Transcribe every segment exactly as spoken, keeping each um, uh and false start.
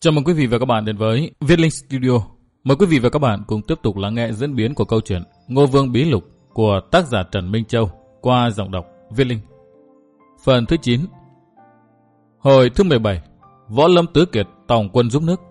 Chào mừng quý vị và các bạn đến với Viết Linh Studio. Mời quý vị và các bạn cùng tiếp tục lắng nghe diễn biến của câu chuyện Ngô Vương Bí Lục của tác giả Trần Minh Châu qua giọng đọc Viết Linh. Phần thứ chín. Hồi thứ mười bảy. Võ Lâm Tứ Kiệt tòng quân giúp nước.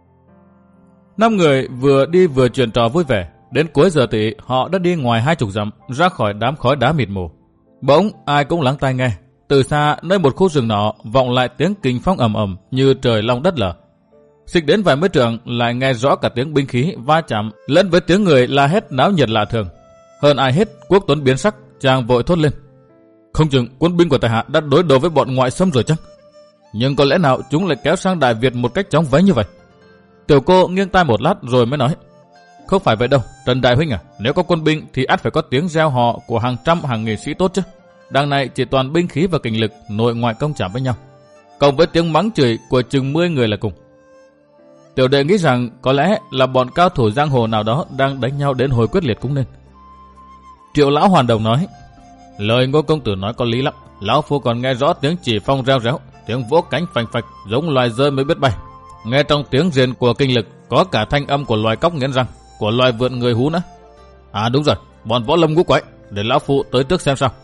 Năm người vừa đi vừa chuyện trò vui vẻ. Đến cuối giờ tỵ họ đã đi ngoài hai chục dặm ra khỏi đám khói đá mịt mù. Bỗng ai cũng lắng tai nghe. Từ xa nơi một khu rừng nọ vọng lại tiếng kình phong ầm ầm như trời long đất lở. Xích đến vài mươi trượng lại nghe rõ cả tiếng binh khí va chạm lẫn với tiếng người la hét náo nhiệt lạ thường. Hơn ai hết, Quốc Tuấn biến sắc, chàng vội thốt lên: không chừng quân binh của tại hạ đã đối đầu với bọn ngoại xâm rồi chắc. Nhưng có lẽ nào chúng lại kéo sang Đại Việt một cách chóng vánh như vậy? Tiểu cô nghiêng tai một lát rồi mới nói: không phải vậy đâu, Trần Đại huynh à, nếu có quân binh thì ắt phải có tiếng reo hò của hàng trăm hàng nghìn sĩ tốt chứ. Đằng này chỉ toàn binh khí và kình lực nội ngoại công chạm với nhau, cộng với tiếng mắng chửi của chừng mươi người là cùng. Tiểu đệ nghĩ rằng có lẽ là bọn cao thủ giang hồ nào đó đang đánh nhau đến hồi quyết liệt cũng nên. Triệu lão hoàn đồng nói: lời Ngô công tử nói có lý lắm. Lão phu còn nghe rõ tiếng chỉ phong reo réo, tiếng vỗ cánh phành phạch giống loài rơi mới biết bay. Nghe trong tiếng rền của kinh lực có cả thanh âm của loài cóc nghiến răng, của loài vượn người hú nữa. À đúng rồi, bọn võ lâm ngũ quái, để lão phu tới trước xem sao.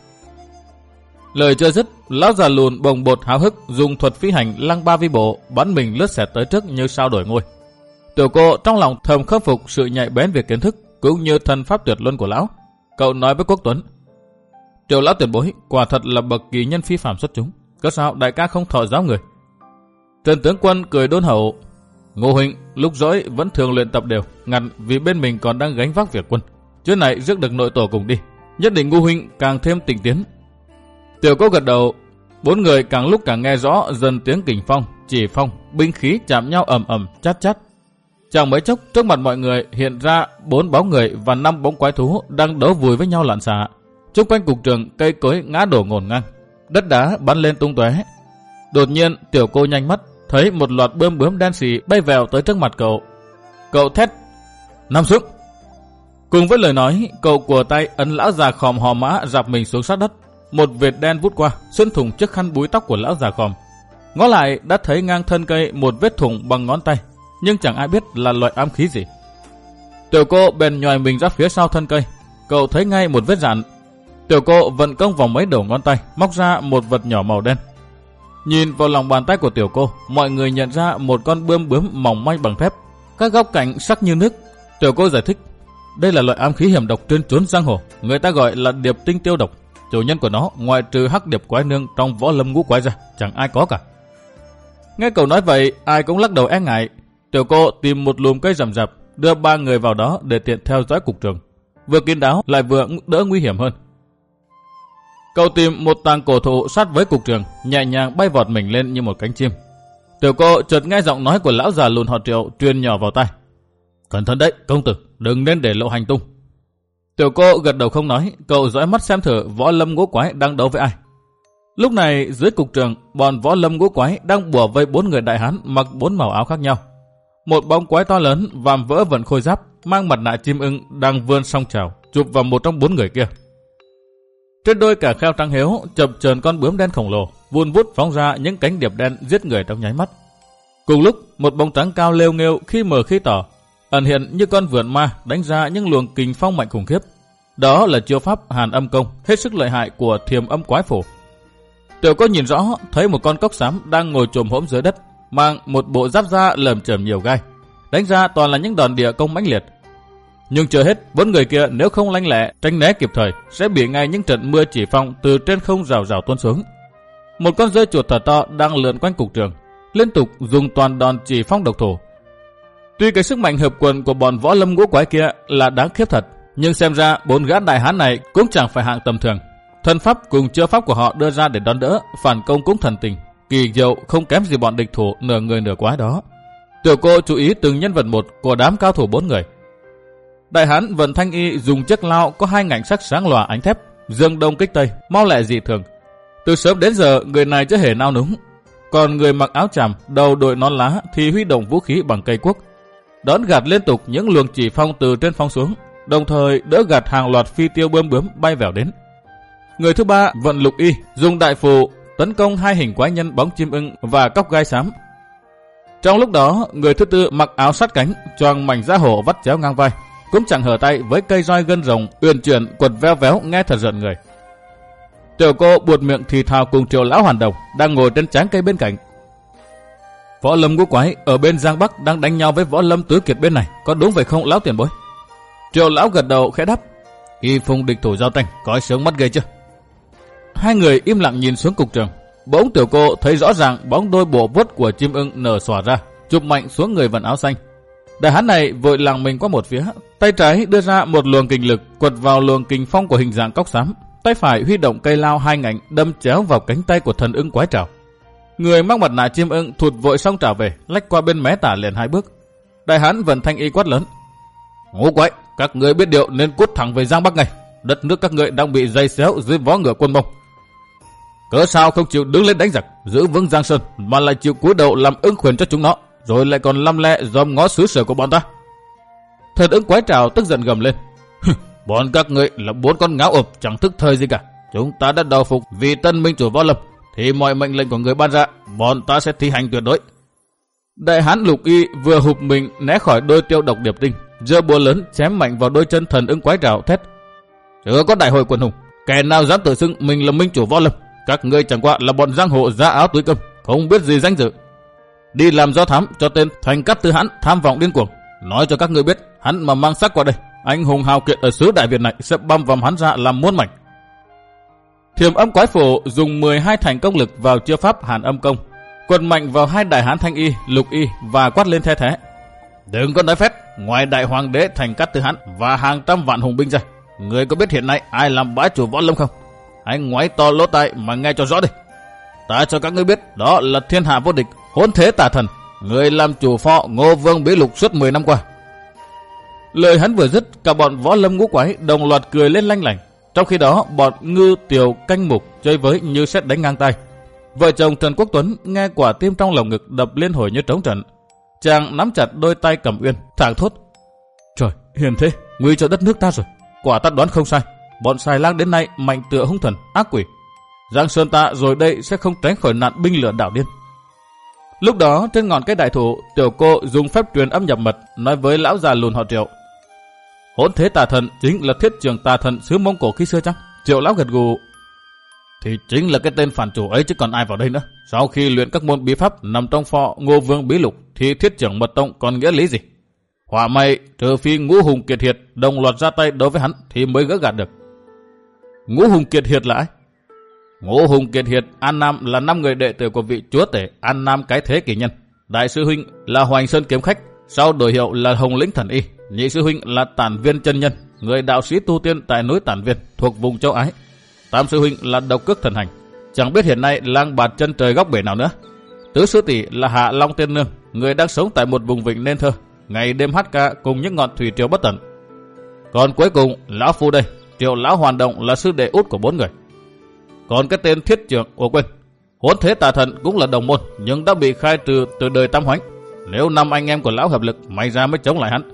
Lời chưa dứt, lão già lùn bồng bột háo hức dùng thuật phi hành lăng ba vi bộ bắn mình lướt xẹt tới trước như sao đổi ngôi. Tiểu cô trong lòng thầm khâm phục sự nhạy bén về kiến thức cũng như thần pháp tuyệt luân của lão. Cậu nói với Quốc Tuấn: Triệu lão tiền bối quả thật là bậc kỳ nhân phi phàm xuất chúng, cớ sao đại ca không thọ giáo người? Trần tướng quân cười đôn hậu: Ngô huynh lúc rỗi vẫn thường luyện tập đều, ngặt vì bên mình còn đang gánh vác việc quân. Trước này rước được nội tổ cùng đi, nhất định Ngô huynh càng thêm tỉnh tiến. Tiểu cô gật đầu. Bốn người càng lúc càng nghe rõ dần tiếng kình phong, chỉ phong, binh khí chạm nhau ầm ầm, chát chát. Chẳng mấy chốc trước mặt mọi người hiện ra bốn bóng người và năm bóng quái thú đang đấu vùi với nhau loạn xạ. Chung quanh cục trường cây cối ngã đổ ngổn ngang, đất đá bắn lên tung tóe. Đột nhiên tiểu cô nhanh mắt thấy một loạt bươm bướm đen xì bay vèo tới trước mặt cậu. Cậu thét: nằm xuống! Cùng với lời nói, cậu của tay ấn lão già khòm hò mã rạp mình xuống sát đất. Một vệt đen vút qua, xuyên thủng chiếc khăn búi tóc của lão già khòm. Ngó lại đã thấy ngang thân cây một vết thủng bằng ngón tay, nhưng chẳng ai biết là loại ám khí gì. Tiểu cô bèn nhòi mình ra phía sau thân cây, cậu thấy ngay một vết rạn. Tiểu cô vận công vào mấy đầu ngón tay, móc ra một vật nhỏ màu đen. Nhìn vào lòng bàn tay của tiểu cô, mọi người nhận ra một con bươm bướm mỏng manh bằng thép, các góc cạnh sắc như nước. Tiểu cô giải thích: đây là loại ám khí hiểm độc trên chốn giang hồ, người ta gọi là điệp tinh tiêu độc. Chủ nhân của nó ngoài trừ hắc điệp quái nương trong võ lâm ngũ quái ra chẳng ai có cả. Nghe cậu nói vậy, ai cũng lắc đầu e ngại. Tiểu cô tìm một lùm cây rậm rạp, đưa ba người vào đó để tiện theo dõi cục trường, vừa kín đáo lại vừa đỡ nguy hiểm hơn. Cậu tìm một tàng cổ thụ sát với cục trường, nhẹ nhàng bay vọt mình lên như một cánh chim. Tiểu cô chợt nghe giọng nói của lão già lùn họ Triệu truyền nhỏ vào tai: cẩn thận đấy công tử, đừng nên để lộ hành tung. Tiểu cô gật đầu không nói, cậu dõi mắt xem thử võ lâm ngũ quái đang đấu với ai. Lúc này dưới cục trường, bọn võ lâm ngũ quái đang bủa vây bốn người đại hán mặc bốn màu áo khác nhau. Một bóng quái to lớn vàm vỡ vận khôi giáp, mang mặt nạ chim ưng đang vươn song trào chụp vào một trong bốn người kia. Trên đôi cả kheo trắng hiếu chập chờn con bướm đen khổng lồ, vun vút phóng ra những cánh điệp đen giết người trong nháy mắt. Cùng lúc một bóng trắng cao lêu nghêu khi mờ khi tỏ, ẩn hiện như con vượn ma đánh ra những luồng kình phong mạnh khủng khiếp. Đó là chiêu pháp Hàn Âm Công hết sức lợi hại của Thiềm Âm Quái Phổ. Tiểu cô nhìn rõ thấy một con cóc xám đang ngồi chồm hổm dưới đất, mang một bộ giáp da lởm chởm nhiều gai, đánh ra toàn là những đòn địa công mãnh liệt. Nhưng chưa hết, bốn người kia nếu không lanh lẹ tránh né kịp thời sẽ bị ngay những trận mưa chỉ phong từ trên không rào rào tuôn xuống. Một con dơi chuột thật to đang lượn quanh cục trường, liên tục dùng toàn đòn chỉ phong độc thủ. Tuy cái sức mạnh hợp quần của bọn võ lâm ngũ quái kia là đáng khiếp thật, nhưng xem ra bốn gã đại hán này cũng chẳng phải hạng tầm thường. Thân pháp cùng chiêu pháp của họ đưa ra để đón đỡ, phản công cũng thần tình, kỳ diệu không kém gì bọn địch thủ nửa người nửa quái đó. Tiểu cô chú ý từng nhân vật một của đám cao thủ bốn người. Đại hán vận thanh y dùng chiếc lao có hai ngành sắc sáng lòa ánh thép, dương đông kích tây, mau lẹ dị thường. Từ sớm đến giờ người này chưa hề nao núng. Còn người mặc áo tràm, đầu đội nón lá thì huy động vũ khí bằng cây cuốc, đón gạt liên tục những luồng chỉ phong từ trên phong xuống, đồng thời đỡ gạt hàng loạt phi tiêu bướm bướm bay vèo đến. Người thứ ba vận lục y dùng đại phù tấn công hai hình quái nhân bóng chim ưng và cóc gai xám. Trong lúc đó, người thứ tư mặc áo sát cánh, choàng mảnh da hổ vắt chéo ngang vai, cũng chẳng hở tay với cây roi gân rồng uyển chuyển quật véo véo nghe thật rợn người. Tiểu cô buột miệng thì thào cùng Triệu lão Hoàn Đồng đang ngồi trên tráng cây bên cạnh. Võ Lâm Ngũ Quái ở bên Giang Bắc đang đánh nhau với Võ Lâm Tứ Kiệt bên này, có đúng vậy không lão tiền bối? Triệu lão gật đầu khẽ đáp. Khi phùng địch thủ giao tranh, coi sướng mắt ghê chưa? Hai người im lặng nhìn xuống cục trường. Bỗng tiểu cô thấy rõ ràng bóng đôi bộ vuốt của chim ưng nở xòa ra, chụp mạnh xuống người vận áo xanh. Đại hán này vội làng mình qua một phía, tay trái đưa ra một luồng kình lực quật vào luồng kình phong của hình dạng cóc xám, tay phải huy động cây lao hai ngạnh đâm chéo vào cánh tay của thần ưng quái trảo. Người mang mặt nạ chim ưng thụt vội xong trảo về, lách qua bên mé tả liền hai bước. Đại hán vận thanh y quát lớn. Ngũ Quái, các người biết điều nên cút thẳng về Giang Bắc ngay. Đất nước các người đang bị dây xéo dưới vó ngựa quân Mông. Cớ sao không chịu đứng lên đánh giặc, giữ vững Giang Sơn, mà lại chịu cúi đầu làm ưng khuyển cho chúng nó, rồi lại còn lăm le dòm ngó xứ sở của bọn ta? Thần ưng quái trảo tức giận gầm lên. Bọn các người là bốn con ngáo ộp chẳng thức thời gì cả. Chúng ta đã đầu phục vì tân minh chủ Võ Lâm, thì mọi mệnh lệnh của người ban ra, bọn ta sẽ thi hành tuyệt đối. Đại hán Lục Y vừa hụp mình né khỏi đôi tiêu độc điệp tinh, giơ búa lớn chém mạnh vào đôi chân thần ưng quái trảo, thét. Chưa có đại hội quần hùng, kẻ nào dám tự xưng mình là minh chủ Võ Lâm, các ngươi chẳng qua là bọn giang hồ giá áo túi cơm, không biết gì danh dự. Đi làm do thám cho tên Thành Cát Tư Hãn tham vọng điên cuồng. Nói cho các ngươi biết, hắn mà mang sắc qua đây, anh hùng hào kiệt ở xứ Đại Việt này sẽ băm vằm hắn ra làm muôn mảnh. Thiểm Âm Quái Phổ dùng mười hai thành công lực vào chiêu pháp Hàn Âm Công, quật mạnh vào hai đại hán Thanh Y, Lục Y và quát lên the thế. Đừng có nói phét, ngoài đại hoàng đế Thành Cát Tư Hãn và hàng trăm vạn hùng binh ra, người có biết hiện nay ai làm bá chủ Võ Lâm không? Hãy ngoáy to lỗ tai mà nghe cho rõ đi. Ta cho các ngươi biết, đó là thiên hạ vô địch, hỗn thế tà thần, người làm chủ phò Ngô Vương Bí Lục suốt mười năm qua. Lời hắn vừa dứt, cả bọn Võ Lâm Ngũ Quái đồng loạt cười lên lanh lảnh. Trong khi đó, bọn Ngư Tiều Canh Mục chơi với như sét đánh ngang tay. Vợ chồng Trần Quốc Tuấn nghe quả tim trong lồng ngực đập liên hồi như trống trận. Chàng nắm chặt đôi tay cầm uyên, thảng thốt. Trời, hiền thế, nguy cho đất nước ta rồi. Quả ta đoán không sai, bọn xài lang đến nay mạnh tựa hung thần, ác quỷ. Giang Sơn ta rồi đây sẽ không tránh khỏi nạn binh lửa đảo điên. Lúc đó trên ngọn cây đại thụ, tiểu cô dùng phép truyền âm nhập mật nói với lão già lùn họ Triệu. Hỗn thế tà thần chính là thiết trường tà thần xứ Mông Cổ khi xưa chăng? Triệu lão gật gù. Thì chính là cái tên phản chủ ấy chứ còn ai vào đây nữa. Sau khi luyện các môn bí pháp nằm trong phò Ngô Vương Bí Lục thì thiết trưởng mật tông còn nghĩa lý gì? Hỏa may trừ phi Ngũ Hùng Kiệt Hiệt đồng loạt ra tay đối với hắn thì mới gỡ gạt được. Ngũ Hùng Kiệt Hiệt là ai? Ngũ Hùng Kiệt Hiệt, An Nam là năm người đệ tử của vị chúa tể An Nam Cái Thế Kỳ Nhân. Đại sư huynh là Hoành Sơn Kiếm Khách, sau đổi hiệu là Hồng Lĩnh Thần Y. Nhị sư huynh là Tản Viên Chân Nhân, người đạo sĩ tu tiên tại núi Tản Viên thuộc vùng châu Ái. Tam sư huynh là Độc Cước Thần Hành, chẳng biết hiện nay lang bạt chân trời góc bể nào nữa. Tứ sư tỷ là Hạ Long Tiên Nương, người đang sống tại một vùng vịnh nên thơ, ngày đêm hát ca cùng những ngọn thủy triều bất tận. Còn cuối cùng lão phu đây, Triệu lão Hoàn Động là sư đệ út của bốn người. Còn cái tên thiết trưởng, ủa quên, hỗn thế tà thần cũng là đồng môn nhưng đã bị khai trừ từ đời Tam Hoánh. Nếu năm anh em của lão hợp lực, may ra mới chống lại hắn.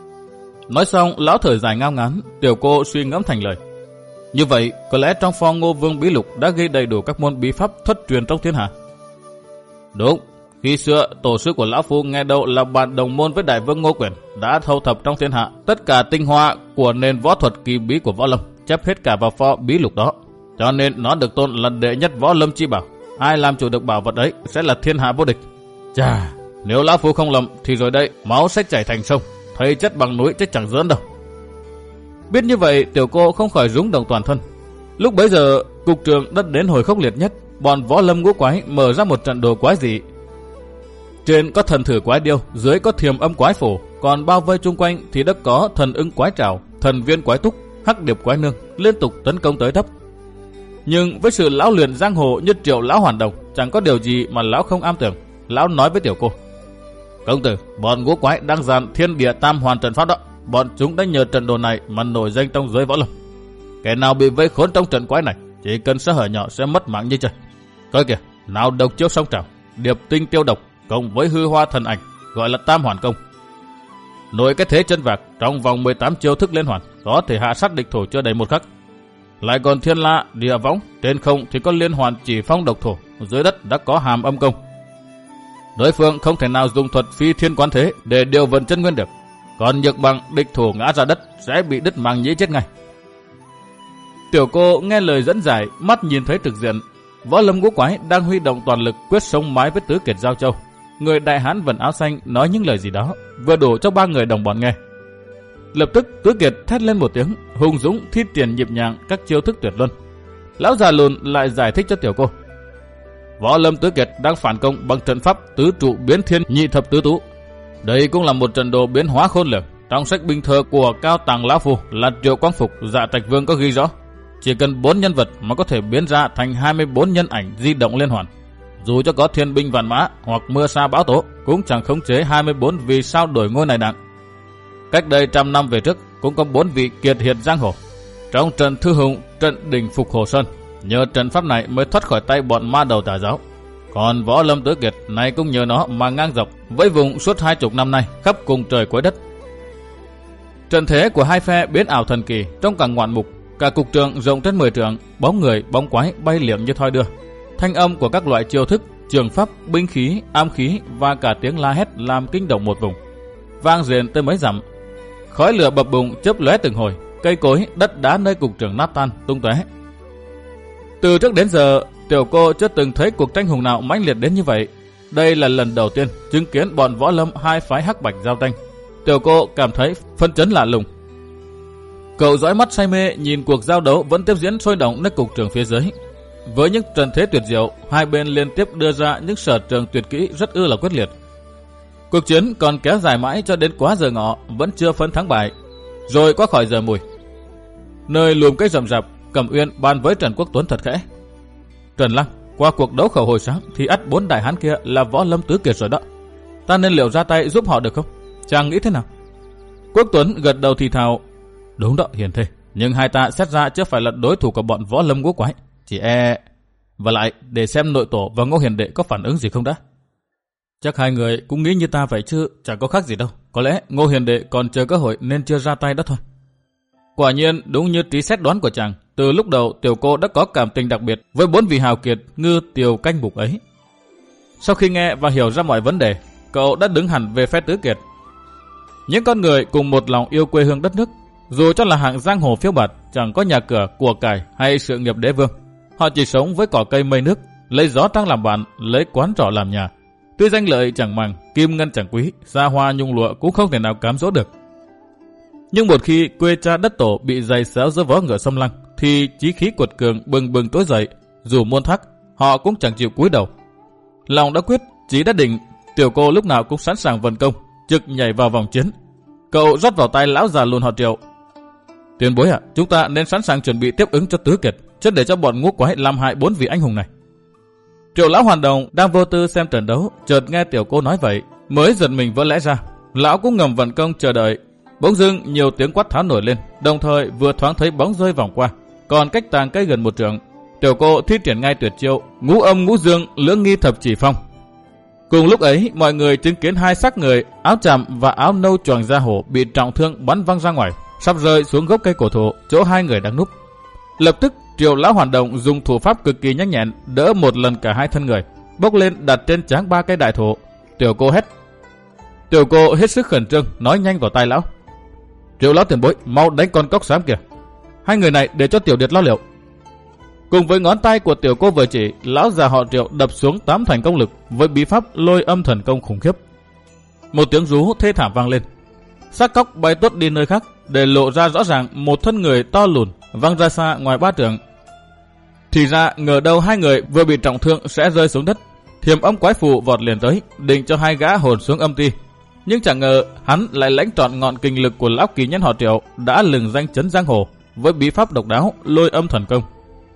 Nói xong, lão thở dài ngao ngán, tiểu cô suy ngẫm thành lời. Như vậy, có lẽ trong phò Ngô Vương Bí Lục đã ghi đầy đủ các môn bí pháp thất truyền trong thiên hạ. Đúng, khi xưa tổ sư của lão phu nghe đâu là bạn đồng môn với đại vương Ngô Quyền đã thâu thập trong thiên hạ tất cả tinh hoa của nền võ thuật kỳ bí của Võ Lâm, chấp hết cả vào phò Bí Lục đó. Cho nên nó được tôn là đệ nhất Võ Lâm chi bảo. Ai làm chủ được bảo vật ấy sẽ là thiên hạ vô địch. Chà, nếu lão phu không lầm thì rồi đây máu sẽ chảy thành sông, thầy chất bằng núi chứ chẳng giỡn đâu. Biết như vậy, tiểu cô không khỏi rúng động toàn thân. Lúc bấy giờ, cục trường đã đến hồi khốc liệt nhất. Bọn Võ Lâm Ngũ Quái mở ra một trận đồ quái dị. Trên có thần thử quái điêu, dưới có thiềm âm quái phổ, còn bao vây chung quanh thì đã có thần ưng quái trảo, thần viên quái túc, hắc điệp quái nương liên tục tấn công tới thấp. Nhưng với sự lão luyện giang hồ như Triệu lão Hoàn Đồng, chẳng có điều gì mà lão không am tưởng. Lão nói với tiểu cô. Công tử, bọn Ngũ Quái đang dàn Thiên Địa Tam Hoàn trận pháp đó. Bọn chúng đã nhờ trận đồ này mà nổi danh trong giới võ lâm. Kẻ nào bị vây khốn trong trận quái này, chỉ cần sơ hở nhỏ sẽ mất mạng như trời. Coi kìa, nào độc chiếu song trảo, điệp tinh tiêu độc, cộng với hư hoa thần ảnh, gọi là Tam Hoàn Công. Nội cái thế chân vạc, trong vòng mười tám chiêu thức liên hoàn, có thể hạ sát địch thủ chưa đầy một khắc. Lại còn thiên la, địa võng, trên không thì có liên hoàn chỉ phong độc thổ, dưới đất đã có hàm âm công. Đối phương không thể nào dùng thuật phi thiên quán thế để điều vận chân nguyên được. Còn nhược bằng địch thủ ngã ra đất sẽ bị đứt màng nhĩ chết ngay. Tiểu cô nghe lời dẫn giải, mắt nhìn thấy thực diện. Võ Lâm Ngũ Quái đang huy động toàn lực quyết sống mái với Tứ Kiệt Giao Châu. Người đại hán vần áo xanh nói những lời gì đó vừa đủ cho ba người đồng bọn nghe. Lập tức Tứ Kiệt thét lên một tiếng, hùng dũng thi triển nhịp nhàng các chiêu thức tuyệt luân. Lão già lùn lại giải thích cho tiểu cô. Võ Lâm Tứ Kiệt đang phản công bằng trận pháp tứ trụ biến thiên nhị thập tứ tú. Đây cũng là một trận đồ biến hóa khôn lường. Trong sách binh thơ của Cao Tàng Lão Phu là Triệu Quang Phục, Dạ Trạch Vương có ghi rõ, chỉ cần bốn nhân vật mà có thể biến ra thành hai mươi bốn nhân ảnh di động liên hoàn. Dù cho có thiên binh vạn mã hoặc mưa sa bão tố cũng chẳng khống chế hai mươi bốn vì sao đổi ngôi này đặng. Cách đây trăm năm về trước cũng có bốn vị kiệt hiệt giang hồ. Trong trận Thư Hùng, trận đỉnh Phục Hồ Sơn, nhờ trận pháp này mới thoát khỏi tay bọn ma đầu tà giáo. Còn Võ Lâm Tứ Kiệt này cũng nhờ nó mà ngang dọc với vùng suốt hai chục năm nay khắp cùng trời cuối đất. Trận thế của hai phe biến ảo thần kỳ trong cả ngoạn mục. Cả cục trường rộng trên mười trượng, bóng người, bóng quái bay liệng như thoi đưa. Thanh âm của các loại chiêu thức, trường pháp, binh khí, am khí và cả tiếng la hét làm kinh động một vùng, vang rền tới mấy dặm. Khói lửa bập bùng chớp lóe từng hồi, cây cối, đất đá nơi cục trường nát tan tung tóe. Từ trước đến giờ, tiểu cô chưa từng thấy cuộc tranh hùng nào mãnh liệt đến như vậy. Đây là lần đầu tiên chứng kiến bọn võ lâm hai phái hắc bạch giao tranh. Tiểu cô cảm thấy phân chấn lạ lùng. Cậu dõi mắt say mê nhìn cuộc giao đấu vẫn tiếp diễn sôi động nơi cục trường phía dưới. Với những trận thế tuyệt diệu, hai bên liên tiếp đưa ra những sở trường tuyệt kỹ rất ư là quyết liệt. Cuộc chiến còn kéo dài mãi cho đến quá giờ ngọ, vẫn chưa phân thắng bại. Rồi qua khỏi giờ mùi, nơi lùm cây rậm rạp, Cẩm Uyên bàn với Trần Quốc Tuấn thật khẽ. Trần Lăng, qua cuộc đấu khẩu hồi sáng thì ắt bốn đại hán kia là Võ Lâm Tứ Kiệt rồi đó. Ta nên liệu ra tay giúp họ được không? Chàng nghĩ thế nào? Quốc Tuấn gật đầu thì thào. Đúng đó hiền thê, nhưng hai ta xét ra chứ phải là đối thủ của bọn Võ Lâm Ngũ Quái. Chỉ e... Và lại để xem nội tổ và Ngô Hiền Đệ có phản ứng gì không đã. Chắc hai người cũng nghĩ như ta vậy chứ chẳng có khác gì đâu. Có lẽ Ngô Hiền Đệ còn chờ cơ hội nên chưa ra tay đó thôi. Quả nhiên đúng như trí xét đoán của chàng, từ lúc đầu tiểu cô đã có cảm tình đặc biệt với bốn vị hào kiệt ngư Tiều Canh Bục ấy. Sau khi nghe và hiểu ra mọi vấn đề, cậu đã đứng hẳn về phe Tứ Kiệt. Những con người cùng một lòng yêu quê hương đất nước, dù cho là hạng giang hồ phiêu bạt, chẳng có nhà cửa, của cải hay sự nghiệp đế vương, họ chỉ sống với cỏ cây mây nước, lấy gió trăng làm bạn, lấy quán trọ làm nhà. Tuy danh lợi chẳng màng, kim ngân chẳng quý, xa hoa nhung lụa cũng không thể nào cám dỗ được. Nhưng một khi quê cha đất tổ bị giày xéo giữa vó ngựa xâm lăng, thì chí khí cuột cường bừng bừng tối dậy, dù muôn thắc, họ cũng chẳng chịu cúi đầu. Lòng đã quyết, chí đã định, tiểu cô lúc nào cũng sẵn sàng vận công, trực nhảy vào vòng chiến. Cậu rót vào tay lão già lùn họ Triệu. Tiền bối ạ, à, chúng ta nên sẵn sàng chuẩn bị tiếp ứng cho Tứ Kiệt, chứ để cho bọn Ngũ Quái làm hại bốn vị anh hùng này. Triệu lão Hoàn Đồng đang vô tư xem trận đấu, chợt nghe tiểu cô nói vậy, mới giật mình vỡ lẽ ra. Lão cũng ngầm vận công chờ đợi. Bỗng dưng nhiều tiếng quát tháo nổi lên, đồng thời vừa thoáng thấy bóng rơi vòng qua, còn cách tàng cây gần một trượng. Tiểu cô thi triển ngay tuyệt chiêu ngũ âm ngũ dương lưỡng nghi thập chỉ phong. Cùng lúc ấy, mọi người chứng kiến hai xác người áo tràm và áo nâu choàng da hổ bị trọng thương bắn văng ra ngoài, sắp rơi xuống gốc cây cổ thụ chỗ hai người đang núp. Lập tức Triệu lão Hoàn Đồng dùng thủ pháp cực kỳ nhanh nhẹn đỡ một lần cả hai thân người, bốc lên đặt trên trán ba cây đại thụ. Tiểu cô hét. Tiểu cô hết sức khẩn trương nói nhanh vào tai lão. Triệu lão tiền bối, mau đánh con cóc xám kìa. Hai người này để cho tiểu điệt lo liệu. Cùng với ngón tay của tiểu cô vừa chỉ, lão già họ Triệu đập xuống tám thành công lực với bí pháp lôi âm thần công khủng khiếp. Một tiếng rú thê thảm vang lên. Xác cóc bay tuốt đi nơi khác, để lộ ra rõ ràng một thân người to lùn văng ra xa ngoài ba trượng. Thì ra ngờ đâu hai người vừa bị trọng thương sẽ rơi xuống đất. Thiềm âm quái phù vọt liền tới, định cho hai gã hồn xuống âm ti. Nhưng chẳng ngờ hắn lại lãnh trọn ngọn kinh lực của lão kỳ nhân họ Triệu đã lừng danh chấn giang hồ với bí pháp độc đáo lôi âm thần công.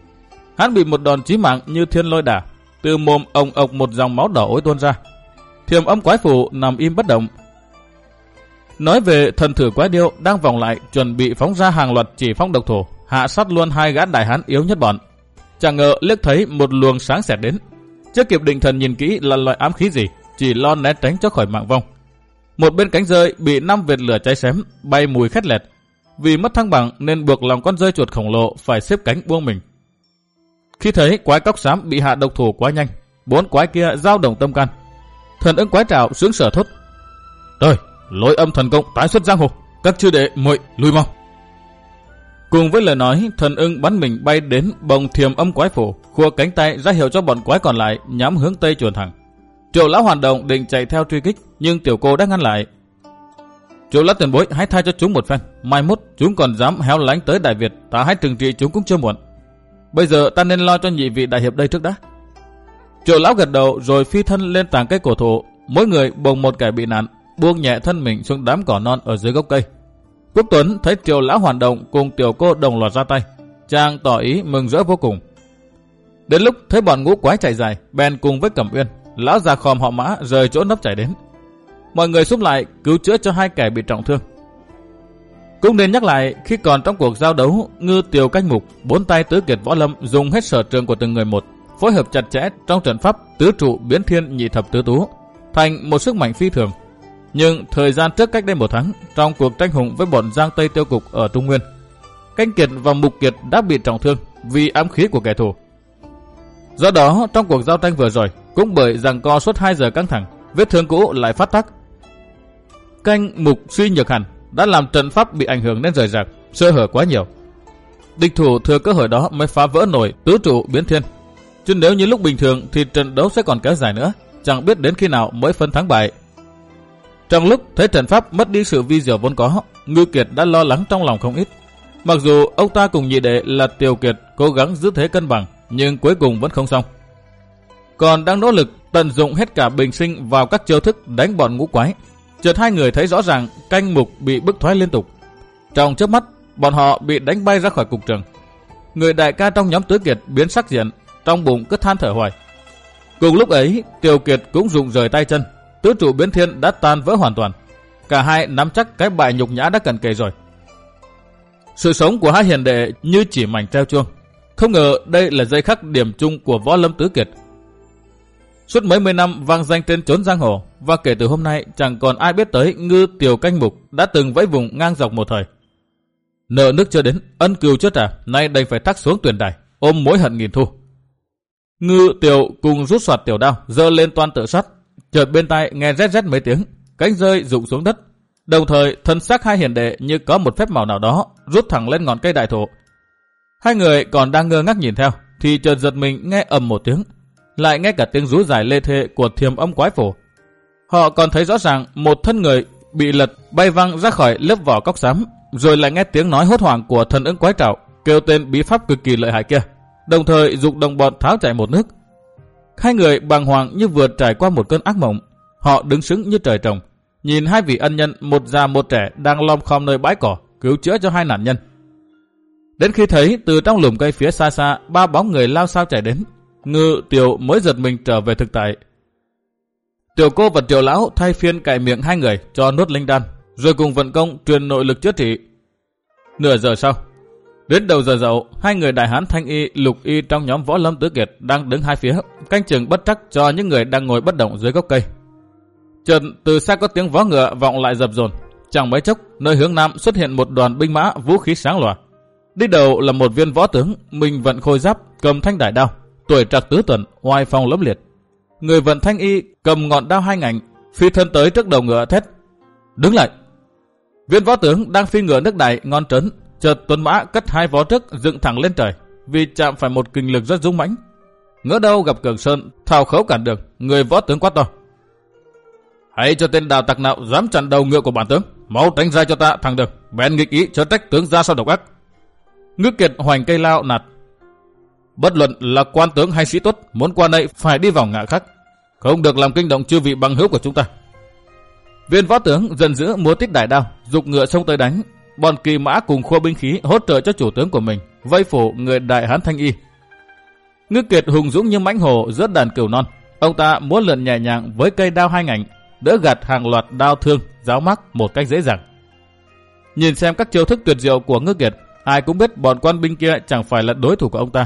Hắn bị một đòn chí mạng như thiên lôi đả, từ mồm ồng ộc một dòng máu đỏ ối tuôn ra. Thiềm âm quái phù nằm im bất động. Nói về thần thử quái điêu đang vòng lại chuẩn bị phóng ra hàng loạt chỉ phong độc thổ, hạ sát luôn hai gã đại hán yếu nhất bọn. Chẳng ngờ liếc thấy một luồng sáng xẹt đến, chưa kịp định thần nhìn kỹ là loại ám khí gì, chỉ lo né tránh cho khỏi mạng vong. Một bên cánh rơi bị năm vệt lửa cháy xém, bay mùi khét lẹt. Vì mất thăng bằng nên buộc lòng con rơi chuột khổng lồ phải xếp cánh buông mình. Khi thấy quái cóc xám bị hạ độc thủ quá nhanh, bốn quái kia dao động tâm can. Thần ưng quái trảo sướng sở thốt: Trời, lôi âm thần công tái xuất giang hồ, các chư đệ muội lui mau. Cùng với lời nói, thần ưng bắn mình bay đến bồng thiềm âm quái phủ, khua cánh tay ra hiệu cho bọn quái còn lại nhắm hướng tây chuồn thẳng. Triệu lão Hoàn Động định chạy theo truy kích, nhưng tiểu cô đã ngăn lại. Triệu lão tiền bối, hãy tha cho chúng một phen, mai mốt chúng còn dám héo lánh tới Đại Việt, ta hãy trừng trị chúng cũng chưa muộn. Bây giờ ta nên lo cho nhị vị đại hiệp đây trước đã. Triệu lão gật đầu rồi phi thân lên tàng cây cổ thụ, mỗi người bồng một kẻ bị nạn, buông nhẹ thân mình xuống đám cỏ non ở dưới gốc cây. Quốc Tuấn thấy Triệu lão Hoàn Động cùng tiểu cô đồng loạt ra tay, chàng tỏ ý mừng rỡ vô cùng. Đến lúc thấy bọn ngũ quái chạy dài, bèn cùng với Cẩm Uyên, lão già khòm họ Mã rời chỗ nấp chạy đến. Mọi người xúm lại cứu chữa cho hai kẻ bị trọng thương. Cũng nên nhắc lại, khi còn trong cuộc giao đấu, Ngư Tiều Canh Mục, bốn tay tứ kiệt võ lâm dùng hết sở trường của từng người một, phối hợp chặt chẽ trong trận pháp tứ trụ biến thiên nhị thập tứ tú, thành một sức mạnh phi thường. Nhưng thời gian trước cách đây một tháng, trong cuộc tranh hùng với bọn Giang Tây Tiêu Cục ở Trung Nguyên, Canh Kiệt và Mục Kiệt đã bị trọng thương vì ám khí của kẻ thù. Do đó, trong cuộc giao tranh vừa rồi, cũng bởi giằng co suốt hai giờ căng thẳng, vết thương cũ lại phát tác. Canh Mục suy nhược hẳn, đã làm trận pháp bị ảnh hưởng nên rời rạc, sơ hở quá nhiều. Địch thủ thừa cơ hội đó mới phá vỡ nổi tứ trụ biến thiên. Chứ nếu như lúc bình thường thì trận đấu sẽ còn kéo dài nữa, chẳng biết đến khi nào mới phân thắng bại. Trong lúc thấy trận pháp mất đi sự vi diệu vốn có, Ngư Kiệt đã lo lắng trong lòng không ít. Mặc dù ông ta cùng nhị đệ là Tiều Kiệt cố gắng giữ thế cân bằng, nhưng cuối cùng vẫn không xong. Còn đang nỗ lực tận dụng hết cả bình sinh vào các chiêu thức đánh bọn ngũ quái, chợt hai người thấy rõ ràng Canh Mục bị bức thoái liên tục. Trong chớp mắt, bọn họ bị đánh bay ra khỏi cục trường. Người đại ca trong nhóm Tứ Kiệt biến sắc diện, trong bụng cứ than thở hoài. Cùng lúc ấy, Tiều Kiệt cũng rụng rời tay chân, tứ trụ biến thiên đã tan vỡ hoàn toàn. Cả hai nắm chắc cái bại nhục nhã đã cận kề rồi. Sự sống của hai hiền đệ như chỉ mảnh treo chuông. Không ngờ đây là dây khắc điểm chung của võ lâm Tứ Kiệt. Suốt mấy mươi năm vang danh trên chốn giang hồ, và kể từ hôm nay chẳng còn ai biết tới Ngư Tiều Canh Mục đã từng vẫy vùng ngang dọc một thời. Nợ nước chưa đến, ân cừu chưa trả, nay đành phải thắt xuống tuyển đài, ôm mối hận nghìn thu. Ngư Tiều cùng rút soạt tiểu đao, giơ lên toan tự sát. Chợt bên tai nghe rét rét mấy tiếng, cánh rơi rụng xuống đất. Đồng thời thân xác hai hiền đệ như có một phép màu nào đó rút thẳng lên ngọn cây đại thụ. Hai người còn đang ngơ ngác nhìn theo, thì chợt giật mình nghe ầm một tiếng, lại nghe cả tiếng rú dài lê thê của thiềm âm quái phổ. Họ còn thấy rõ ràng một thân người bị lật bay văng ra khỏi lớp vỏ cóc xám, rồi lại nghe tiếng nói hốt hoảng của thần ưng quái trảo kêu tên bí pháp cực kỳ lợi hại kia, đồng thời giục đồng bọn tháo chạy một nước. Hai người bàng hoàng như vừa trải qua một cơn ác mộng. Họ đứng sững như trời trồng, nhìn hai vị ân nhân một già một trẻ đang lom khom nơi bãi cỏ cứu chữa cho hai nạn nhân. Đến khi thấy từ trong lùm cây phía xa xa ba bóng người lao sao chạy đến, Ngư Tiều mới giật mình trở về thực tại. Tiểu cô và Triệu lão thay phiên cạy miệng hai người cho nuốt linh đan, rồi cùng vận công truyền nội lực chữa trị. Nửa giờ sau, đến đầu giờ dậu, hai người đại hán Thanh Y, Lục Y trong nhóm võ lâm Tứ Kiệt đang đứng hai phía, canh chừng bất trắc cho những người đang ngồi bất động dưới gốc cây. Chợt từ xa có tiếng vó ngựa vọng lại dập dồn. Chẳng mấy chốc, nơi hướng nam xuất hiện một đoàn binh mã vũ khí sáng lòa. Đi đầu là một viên võ tướng, mình vận khôi giáp, cầm thanh đại đao, tuổi trạc tứ tuần, oai phong lẫm liệt. Người vận Thanh Y cầm ngọn đao hai ngành, phi thân tới trước đầu ngựa thét: Đứng lại! Viên võ tướng đang phi ngựa nước đại ngon trớn, chợt tuấn mã cất hai vó trước dựng thẳng lên trời, vì chạm phải một kình lực rất dũng mãnh. Ngỡ đâu gặp Cường Sơn, thao khấu cản đường, người võ tướng quát to: Hãy cho tên đào tặc nào dám chặn đầu ngựa của bản tướng, mau tránh ra cho ta thẳng đường, bèn nghịch ý chớ trách tướng ra sau độc ác. Ngư Kiệt hoành cây lao nạt: Bất luận là quan tướng hay sĩ tốt, muốn qua đây phải đi vào ngã khác, không được làm kinh động chư vị bằng hữu của chúng ta. Viên võ tướng giận dữ múa tít đại đao, giục ngựa xông tới đánh. Bọn kỳ mã cùng khua binh khí hỗ trợ cho chủ tướng của mình vây phủ người đại hán Thanh Y. Ngư Kiệt hùng dũng như mãnh hổ giữa đàn cừu non, ông ta múa lượn nhẹ nhàng với cây đao hai ngành, đỡ gạt hàng loạt đao thương giáo mắc một cách dễ dàng. Nhìn xem các chiêu thức tuyệt diệu của Ngư Kiệt, ai cũng biết bọn quan binh kia chẳng phải là đối thủ của ông ta.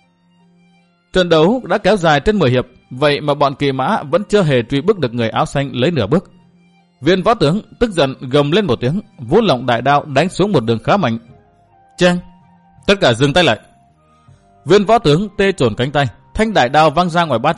Trận đấu đã kéo dài trên mười hiệp, vậy mà bọn kỳ mã vẫn chưa hề truy bức được người áo xanh lấy nửa bước. Viên võ tướng tức giận gầm lên một tiếng, vút lộng đại đao đánh xuống một đường khá mạnh. Chang! Tất cả dừng tay lại. Viên võ tướng tê chồn cánh tay, thanh đại đao văng ra ngoài ba trượng,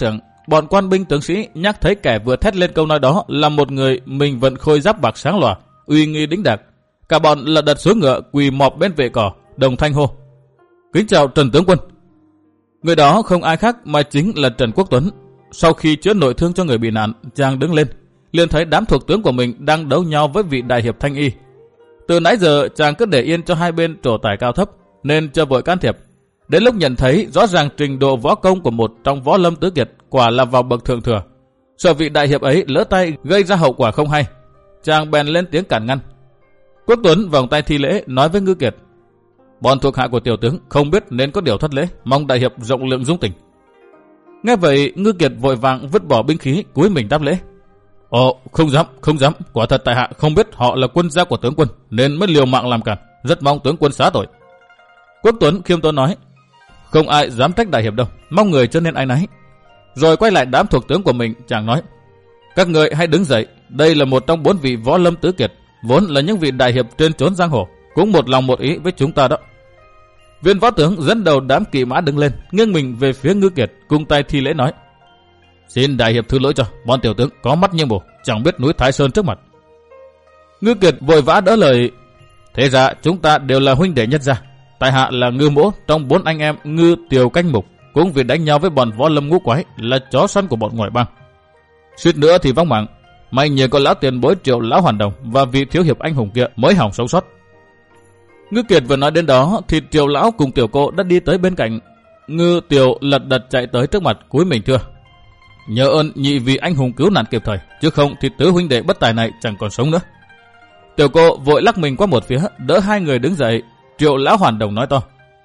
bọn quan binh tướng sĩ nhắc thấy kẻ vừa thét lên câu nói đó là một người mình vận khôi giáp bạc sáng lòa, uy nghi đĩnh đạc. Cả bọn lật đật xuống ngựa quỳ mọp bên vệ cỏ, đồng thanh hô: "Kính chào Trần tướng quân." Người đó không ai khác mà chính là Trần Quốc Tuấn. Sau khi chữa nội thương cho người bị nạn, chàng đứng lên, liền thấy đám thuộc tướng của mình đang đấu nhau với vị đại hiệp Thanh Y. Từ nãy giờ chàng cứ để yên cho hai bên trổ tài cao thấp, nên chưa vội can thiệp. Đến lúc nhận thấy rõ ràng trình độ võ công của một trong võ lâm tứ kiệt quả là vào bậc thượng thừa, sợ vị đại hiệp ấy lỡ tay gây ra hậu quả không hay, chàng bèn lên tiếng cản ngăn. Quốc Tuấn vòng tay thi lễ nói với Ngư Kiệt: "Bọn thuộc hạ của tiểu tướng không biết nên có điều thất lễ, mong đại hiệp rộng lượng dung tình." Nghe vậy, Ngư Kiệt vội vàng vứt bỏ binh khí, cúi mình đáp lễ: "Ồ, không dám, không dám, quả thật tại hạ không biết họ là quân gia của tướng quân nên mới liều mạng làm cản, rất mong tướng quân xá tội." Quốc Tuấn khiêm tốn nói: "Không ai dám trách đại hiệp đâu, mong người cho nên ai nấy." Rồi quay lại đám thuộc tướng của mình, chàng nói: "Các người hãy đứng dậy, đây là một trong bốn vị võ lâm tứ kiệt, vốn là những vị đại hiệp trên chốn giang hồ, cũng một lòng một ý với chúng ta đó." Viên võ tướng dẫn đầu đám kỵ mã đứng lên, nghiêng mình về phía Ngư Kiệt, cung tay thi lễ nói: "Xin đại hiệp thứ lỗi cho, bọn tiểu tướng có mắt như mù, chẳng biết núi Thái Sơn trước mặt." Ngư Kiệt vội vã đỡ lời: "Thế ra chúng ta đều là huynh đệ nhất gia. Tại hạ là Ngư Mỗ trong bốn anh em Ngư, Tiều, Canh, Mục, cũng vì đánh nhau với bọn võ lâm ngũ quái, là chó săn của bọn ngoại bang. Suýt nữa thì vong mạng, may nhờ có lão tiền bối Triệu lão Hoàn Đồng và vị thiếu hiệp anh hùng kia mới hỏng sống sót." Ngư Kiệt vừa nói đến đó thì Triệu lão cùng Tiểu cô đã đi tới bên cạnh. Ngư, Tiều lật đật chạy tới trước mặt cúi mình thưa: "Nhờ ơn nhị vị anh hùng cứu nạn kịp thời, chứ không thì tứ huynh đệ bất tài này chẳng còn sống nữa." Tiểu cô vội lắc mình qua một phía, đỡ hai người đứng dậy. Triệu lão Hoàn Đồng nói to: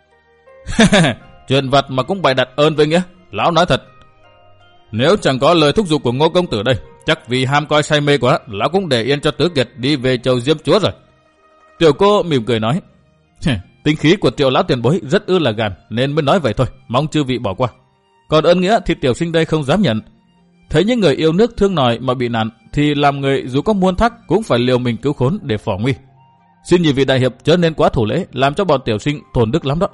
"Chuyện vặt mà cũng bày đặt ơn với nghĩa, lão nói thật. Nếu chẳng có lời thúc giục của Ngô công tử đây, chắc vì ham coi say mê quá, lão cũng để yên cho tứ kiệt đi về chầu Diêm chúa rồi." Tiểu cô mỉm cười nói: "Tính khí của Triệu lão tiền bối rất ư là gàn, nên mới nói vậy thôi, mong chư vị bỏ qua. Còn ơn nghĩa thì tiểu sinh đây không dám nhận. Thấy những người yêu nước thương nòi mà bị nạn, thì làm người dù có muôn thắc cũng phải liều mình cứu khốn để phỏ nguy. Xin nhị vị đại hiệp chớ nên quá thủ lễ, làm cho bọn tiểu sinh thổn đức lắm đó."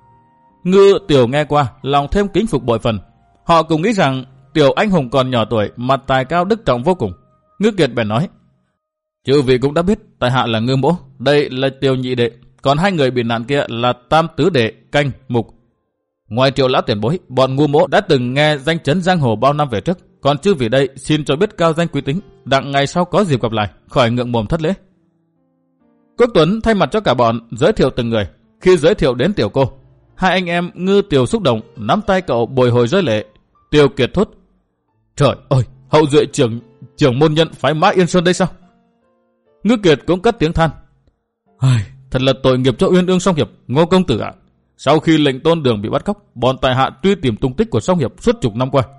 Ngư, Tiểu nghe qua, lòng thêm kính phục bội phần. Họ cùng nghĩ rằng Tiểu anh hùng còn nhỏ tuổi mà tài cao đức trọng vô cùng. Ngư Kiệt bèn nói: "Chư vị cũng đã biết, tại hạ là Ngư Mỗ, đây là Tiểu nhị đệ, còn hai người bị nạn kia là Tam tứ đệ, Canh, Mục. Ngoài Triệu lão tiền bối, bọn Ngư Mỗ đã từng nghe danh chấn giang hồ bao năm về trước, còn chư vị đây xin cho biết cao danh quý tính, đặng ngày sau có dịp gặp lại, khỏi ngượng mồm thất lễ." Quốc Tuấn thay mặt cho cả bọn giới thiệu từng người. Khi giới thiệu đến Tiểu cô, hai anh em Ngư, Tiều xúc động nắm tay cậu bồi hồi rơi lệ. Tiều kiệt thốt: "Trời ơi, hậu duệ trưởng trưởng môn nhân phái Mã Yên Sơn đây sao?" Ngư Kiệt cũng cất tiếng than: "Ai, thật là tội nghiệp cho Uyên Ương Song hiệp, Ngô công tử ạ. Sau khi lệnh Tôn Đường bị bắt cóc, bọn tại hạ truy tìm tung tích của Song hiệp suốt chục năm qua.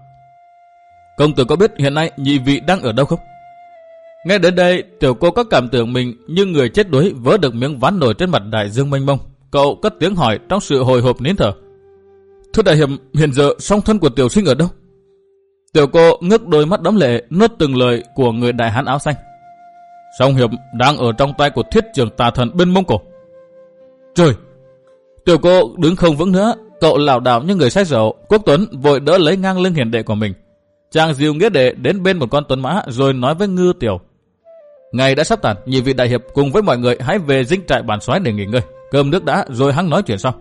Công tử có biết hiện nay nhị vị đang ở đâu không?" Nghe đến đây, Tiểu cô có cảm tưởng mình như người chết đuối vớ được miếng ván nổi trên mặt đại dương mênh mông. Cậu cất tiếng hỏi trong sự hồi hộp nín thở: "Thưa đại hiệp, hiện giờ song thân của tiểu sinh ở đâu?" Tiểu cô ngước đôi mắt đẫm lệ nuốt từng lời của người đại hán áo xanh: "Song hiệp đang ở trong tay của Thiết Trường Tà Thần bên Mông Cổ." Trời! Tiểu cô đứng không vững nữa, cậu lảo đảo như người say rượu. Quốc Tuấn vội đỡ lấy ngang lưng hiền đệ của mình. Chàng dìu nghĩa đệ đến bên một con tuấn mã rồi nói với Ngư, Tiểu: "Ngày đã sắp tàn, nhị vị đại hiệp cùng với mọi người hãy về dinh trại bản soái để nghỉ ngơi, cơm nước đã rồi hẵng nói chuyện sau."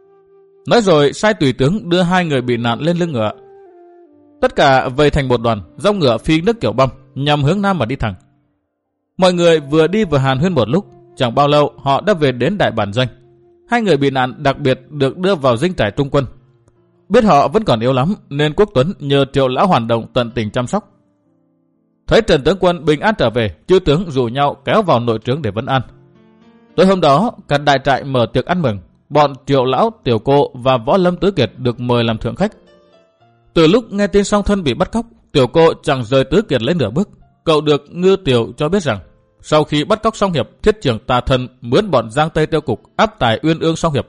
Nói rồi sai tùy tướng đưa hai người bị nạn lên lưng ngựa. Tất cả vây thành một đoàn, dòng ngựa phi nước kiểu băm nhằm hướng nam mà đi thẳng. Mọi người vừa đi vừa hàn huyên một lúc, chẳng bao lâu họ đã về đến đại bản doanh. Hai người bị nạn đặc biệt được đưa vào dinh trại trung quân. Biết họ vẫn còn yếu lắm nên Quốc Tuấn nhờ Triệu lão Hoàn Đồng tận tình chăm sóc. Thấy Trần tướng quân bình an trở về, chư tướng rủ nhau kéo vào nội trướng để vấn an. Tối hôm đó, cả đại trại mở tiệc ăn mừng. Bọn Triệu lão, Tiểu cô và Võ Lâm Tứ Kiệt được mời làm thượng khách. Từ lúc nghe tin song thân bị bắt cóc, Tiểu cô chẳng rời Tứ Kiệt lấy nửa bước. Cậu được Ngư, Tiểu cho biết rằng sau khi bắt cóc Song hiệp, Thiết Trường Tà Thần mướn bọn Giang Tây Tiêu Cục áp tải Uyên Ương Song hiệp.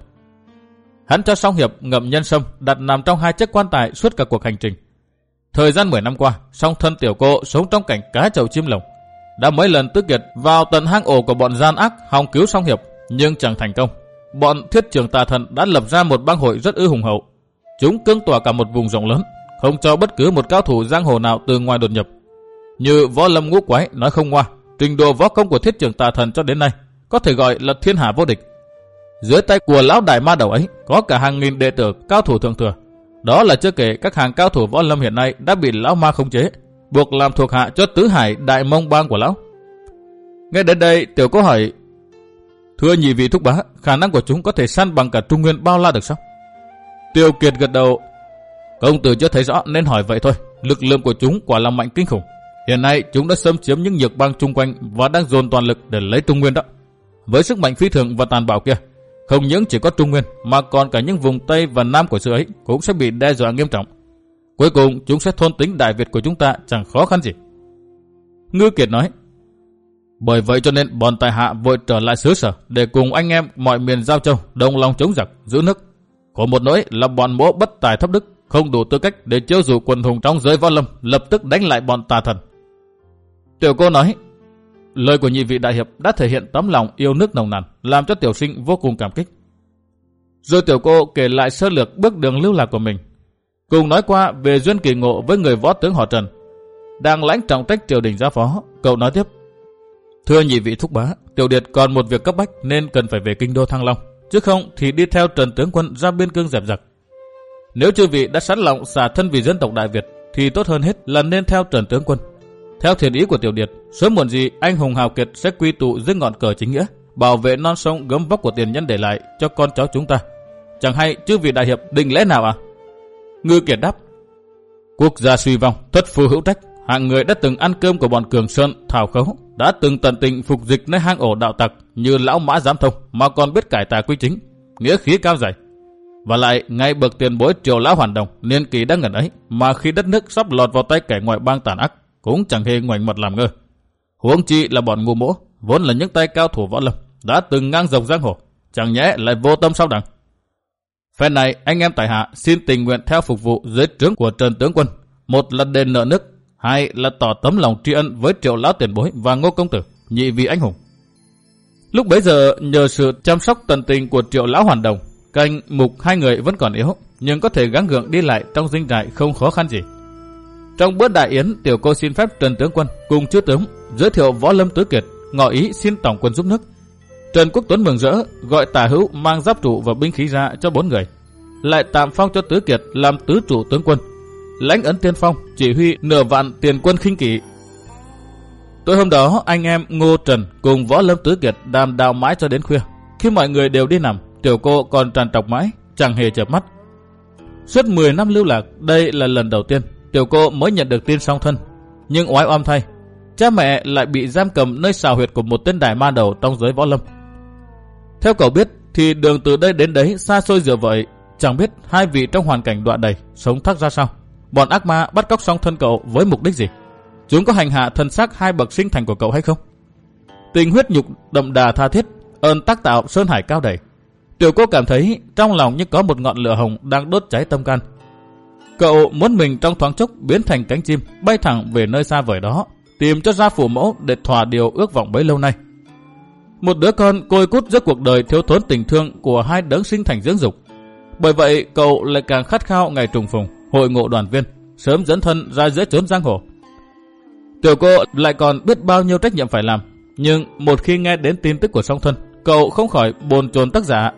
Hắn cho Song hiệp ngậm nhân sâm đặt nằm trong hai chiếc quan tài suốt cả cuộc hành trình. Thời gian mười năm qua, song thân Tiểu cô sống trong cảnh cá chậu chim lồng. Đã mấy lần Tứ Kiệt vào tận hang ổ của bọn gian ác hòng cứu Song hiệp nhưng chẳng thành công. Bọn Thiết Trường Tà Thần đã lập ra một bang hội rất ư hùng hậu. Chúng cương tỏa cả một vùng rộng lớn, không cho bất cứ một cao thủ giang hồ nào từ ngoài đột nhập. Như Võ Lâm Ngũ Quái nói không ngoa, trình độ võ công của Thiết Trưởng Tà Thần cho đến nay có thể gọi là thiên hạ vô địch. Dưới tay của lão đại ma đầu ấy có cả hàng nghìn đệ tử cao thủ thượng thừa. Đó là chưa kể các hàng cao thủ võ lâm hiện nay đã bị lão ma khống chế, buộc làm thuộc hạ cho tứ hải đại mông bang của lão. Nghe đến đây, Tiểu Cô hỏi: thưa nhị vị thúc bá, khả năng của chúng có thể săn bằng cả Trung Nguyên bao la được sao? Tiêu Kiệt gật đầu: công tử chưa thấy rõ nên hỏi vậy thôi. Lực lượng của chúng quả là mạnh kinh khủng. Hiện nay chúng đã xâm chiếm những nhược bang chung quanh và đang dồn toàn lực để lấy Trung Nguyên đó. Với sức mạnh phi thường và tàn bạo kia, không những chỉ có Trung Nguyên mà còn cả những vùng Tây và Nam của xứ ấy cũng sẽ bị đe dọa nghiêm trọng. Cuối cùng chúng sẽ thôn tính Đại Việt của chúng ta chẳng khó khăn gì. Ngư Kiệt nói: bởi vậy cho nên bọn tại hạ vội trở lại xứ sở để cùng anh em mọi miền Giao Châu đồng lòng chống giặc giữ nước. Khổ một nỗi là bọn mỗ bất tài thấp đức, không đủ tư cách để chiêu dụ quần hùng trong giới võ lâm lập tức đánh lại bọn tà thần. Tiểu Cô nói: lời của nhị vị đại hiệp đã thể hiện tấm lòng yêu nước nồng nàn, làm cho tiểu sinh vô cùng cảm kích. Rồi Tiểu Cô kể lại sơ lược bước đường lưu lạc của mình, cùng nói qua về duyên kỳ ngộ với người võ tướng họ Trần đang lãnh trọng trách triều đình giao phó. Cậu nói tiếp: thưa nhị vị thúc bá, Tiểu Điệt còn một việc cấp bách nên cần phải về kinh đô Thăng Long, chứ không thì đi theo Trần tướng quân ra biên cương dẹp giặc. Nếu chư vị đã sẵn lòng xả thân vì dân tộc Đại Việt thì tốt hơn hết là nên theo Trần tướng quân. Theo thiện ý của Tiểu Điệt, sớm muộn gì anh hùng hào kiệt sẽ quy tụ dưới ngọn cờ chính nghĩa, bảo vệ non sông gấm vóc của tiền nhân để lại cho con cháu chúng ta. Chẳng hay chư vị đại hiệp định lẽ nào à? Ngư Kiệt đáp: quốc gia suy vong, thất phu hữu trách. Hạng người đã từng ăn cơm của bọn Cường Sơn, Thảo Khấu, đã từng tận tình phục dịch nơi hang ổ đạo tặc như lão Mã Giám Thông mà còn biết cải tà quy chính, nghĩa khí cao dày. Và lại ngay bậc tiền bối Triều Lão Hoàn Đồng niên kỳ đã ngần ấy mà khi đất nước sắp lọt vào tay kẻ ngoại bang tàn ác cũng chẳng hề ngoảnh mặt làm ngơ. Huống chi là bọn ngu mỗ vốn là những tay cao thủ võ lâm đã từng ngang dọc giang hồ, chẳng nhẽ lại vô tâm sao đẳng. Phen này anh em tại hạ xin tình nguyện theo phục vụ dưới trướng của Trần tướng quân, một là đền nợ nước, hai là tỏ tấm lòng tri ân với Triệu lão tiền bối và Ngô công tử, nhị vị anh hùng. Lúc bấy giờ nhờ sự chăm sóc tận tình của Triệu lão Hoàn Đồng, canh mục hai người vẫn còn yếu nhưng có thể gắng gượng đi lại trong dinh trại không khó khăn gì. Trong bữa đại yến, Tiểu Cô xin phép Trần tướng quân cùng chư tướng giới thiệu võ lâm tứ kiệt, ngỏ ý xin tổng quân giúp nước. Trần Quốc Tuấn mừng rỡ, gọi Tả Hữu mang giáp trụ và binh khí ra cho bốn người, lại tạm phong cho tứ kiệt làm tứ trụ tướng quân, lãnh ấn tiên phong, chỉ huy nửa vạn tiền quân khinh kỵ. Tối hôm đó anh em Ngô Trần cùng võ lâm tứ kiệt đàm đạo mãi cho đến khuya. Khi mọi người đều đi nằm, Tiểu Cô còn trằn trọc mãi, chẳng hề chợp mắt. Suốt mười năm lưu lạc, đây là lần đầu tiên Tiểu Cô mới nhận được tin song thân. Nhưng oái oăm thay, cha mẹ lại bị giam cầm nơi sào huyệt của một tên đại ma đầu trong giới võ lâm. Theo cậu biết thì đường từ đây đến đấy xa xôi dựa vậy, chẳng biết hai vị trong hoàn cảnh đoạn đầy sống thắc ra sao. Bọn ác ma bắt cóc song thân cậu với mục đích gì? Chúng có hành hạ thân xác hai bậc sinh thành của cậu hay không? Tình huyết nhục đậm đà tha thiết, ơn tác tạo sơn hải cao đầy. Tiểu Cô cảm thấy trong lòng như có một ngọn lửa hồng đang đốt cháy tâm can. Cậu muốn mình trong thoáng chốc biến thành cánh chim, bay thẳng về nơi xa vời đó, tìm cho ra phụ mẫu để thỏa điều ước vọng bấy lâu nay. Một đứa con côi cút giữa cuộc đời thiếu thốn tình thương của hai đấng sinh thành dưỡng dục. Bởi vậy cậu lại càng khát khao ngày trùng phùng, hội ngộ đoàn viên, sớm dẫn thân ra giữa chốn giang hồ. Tiểu Cô lại còn biết bao nhiêu trách nhiệm phải làm, nhưng một khi nghe đến tin tức của song thân, cậu không khỏi bồn chồn tác giả.